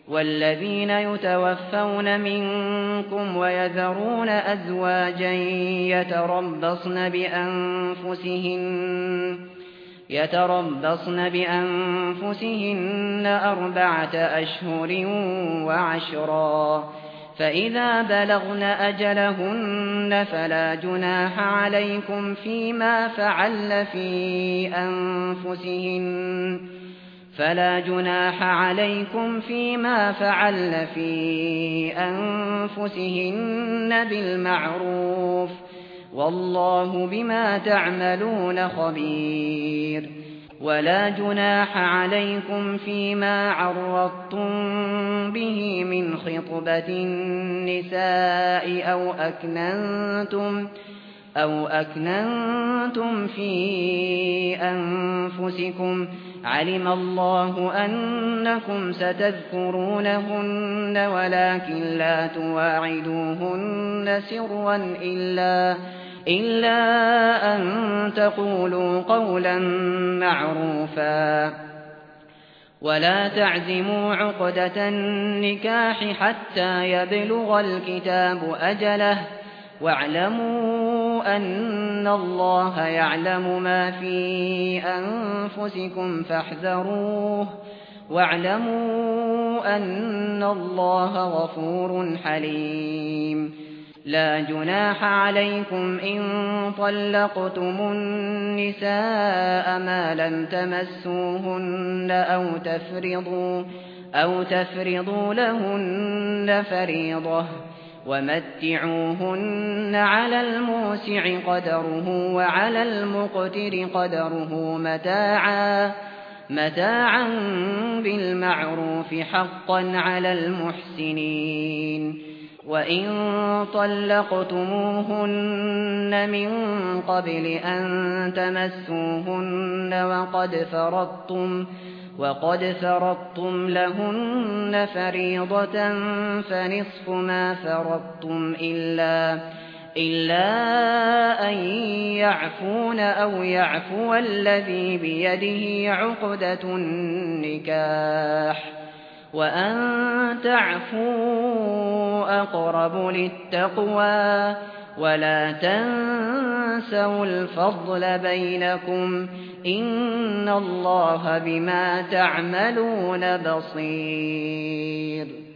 والذين يتوفون منكم ويذرون أزواجا يتربصن بأنفسهن 4 أشهر و10، فإذا بلغن أجلهن فلا جناح عليكم فيما فعلن في أنفسهن بالمعروف، والله بما تعملون خبير. ولا جناح عليكم فيما عرضتم به من خطبة النساء أو أكننتم في أنفسكم، علم الله أنكم ستذكرونهن ولكن لا تواعدوهن سرا إلا أن تقولوا قولا معروفا. ولا تعزموا عقدة النكاح حتى يبلغ الكتاب أجله، واعلموا أن الله يعلم ما في أنفسكم فاحذروه، واعلموا أن الله غفور حليم. لا جناح عليكم إن طلقتم النساء ما لم تمسوهن أو تفرضوا لهن فريضة، ومتعوهن على الموسع قدره وعلى المقتر قدره متاعا بالمعروف حقا على المحسنين. وإن طلقتموهن من قبل أن تمسوهن وقد فرضتم لهن فريضة فنصف ما فرضتم إلا أن يعفون أو يعفو الذي بيده عقدة النكاح، وأن تعفوا أقرب للتقوى، ولا تنسوا الفضل بينكم، إن الله بما تعملون بصير.